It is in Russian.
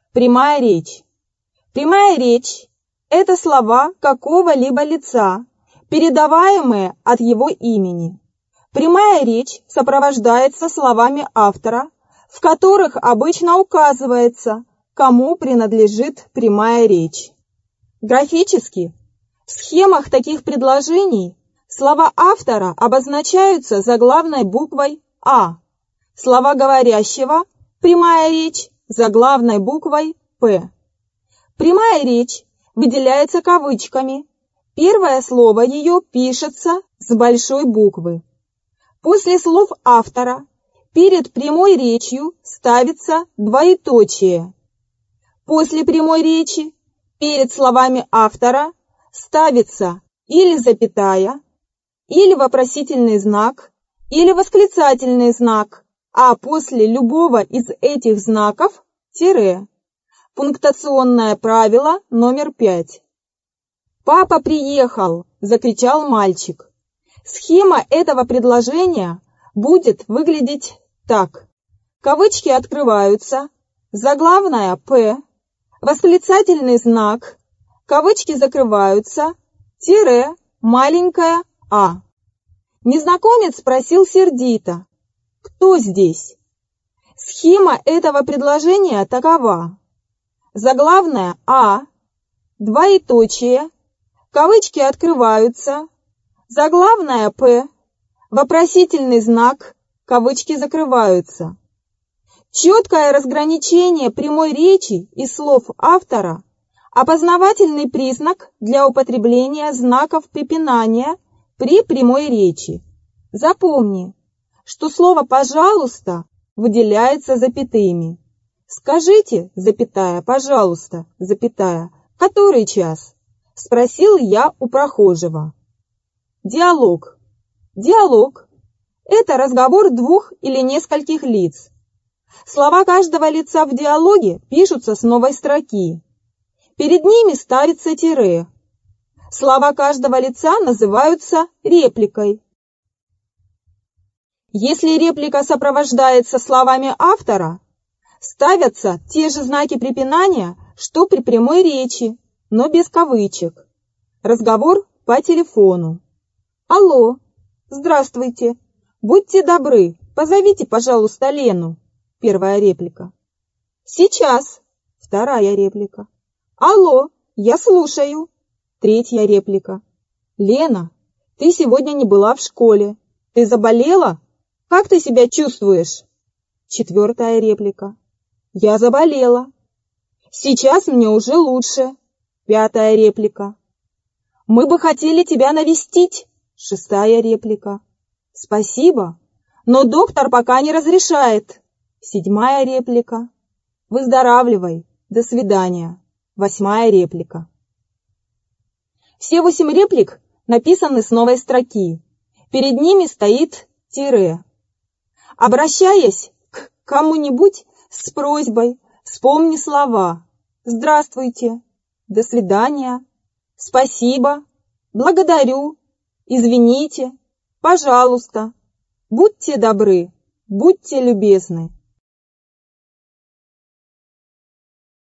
Прямая речь. Прямая речь – это слова какого-либо лица, передаваемые от его имени. Прямая речь сопровождается словами автора, в которых обычно указывается, кому принадлежит прямая речь. Графически, в схемах таких предложений слова автора обозначаются заглавной буквой «А», слова говорящего «прямая речь» заглавной буквой «П». Прямая речь выделяется кавычками. Первое слово ее пишется с большой буквы. После слов автора перед прямой речью ставится двоеточие. После прямой речи перед словами автора ставится или запятая, или вопросительный знак, или восклицательный знак, а после любого из этих знаков – тире. Пунктуационное правило номер 5. «Папа приехал!» – закричал мальчик. Схема этого предложения будет выглядеть так. Кавычки открываются, заглавная «П», восклицательный знак, кавычки закрываются, тире, маленькая «а». Незнакомец спросил сердито: «Кто здесь?» Схема этого предложения такова. Заглавная «А», двоеточие, кавычки открываются, заглавная «П», вопросительный знак, кавычки закрываются. Четкое разграничение прямой речи и слов автора – опознавательный признак для употребления знаков препинания при прямой речи. Запомни, что слово «пожалуйста» выделяется запятыми. «Скажите, запятая, пожалуйста, запятая, который час?» – спросил я у прохожего. Диалог. Диалог – это разговор двух или нескольких лиц. Слова каждого лица в диалоге пишутся с новой строки. Перед ними ставится тире. Слова каждого лица называются репликой. Если реплика сопровождается словами автора, ставятся те же знаки препинания, что при прямой речи, но без кавычек. Разговор по телефону. Алло, здравствуйте, будьте добры, позовите, пожалуйста, Лену. Первая реплика. Сейчас. Вторая реплика. Алло, я слушаю. Третья реплика. Лена, ты сегодня не была в школе. Ты заболела? Как ты себя чувствуешь? Четвертая реплика. Я заболела. Сейчас мне уже лучше. Пятая реплика. Мы бы хотели тебя навестить. Шестая реплика. Спасибо, но доктор пока не разрешает. Седьмая реплика. Выздоравливай. До свидания. Восьмая реплика. Все 8 реплик написаны с новой строки. Перед ними стоит тире. Обращаясь к кому-нибудь с просьбой, вспомни слова: «Здравствуйте», «До свидания», «Спасибо», «Благодарю», «Извините», «Пожалуйста», «Будьте добры», «Будьте любезны».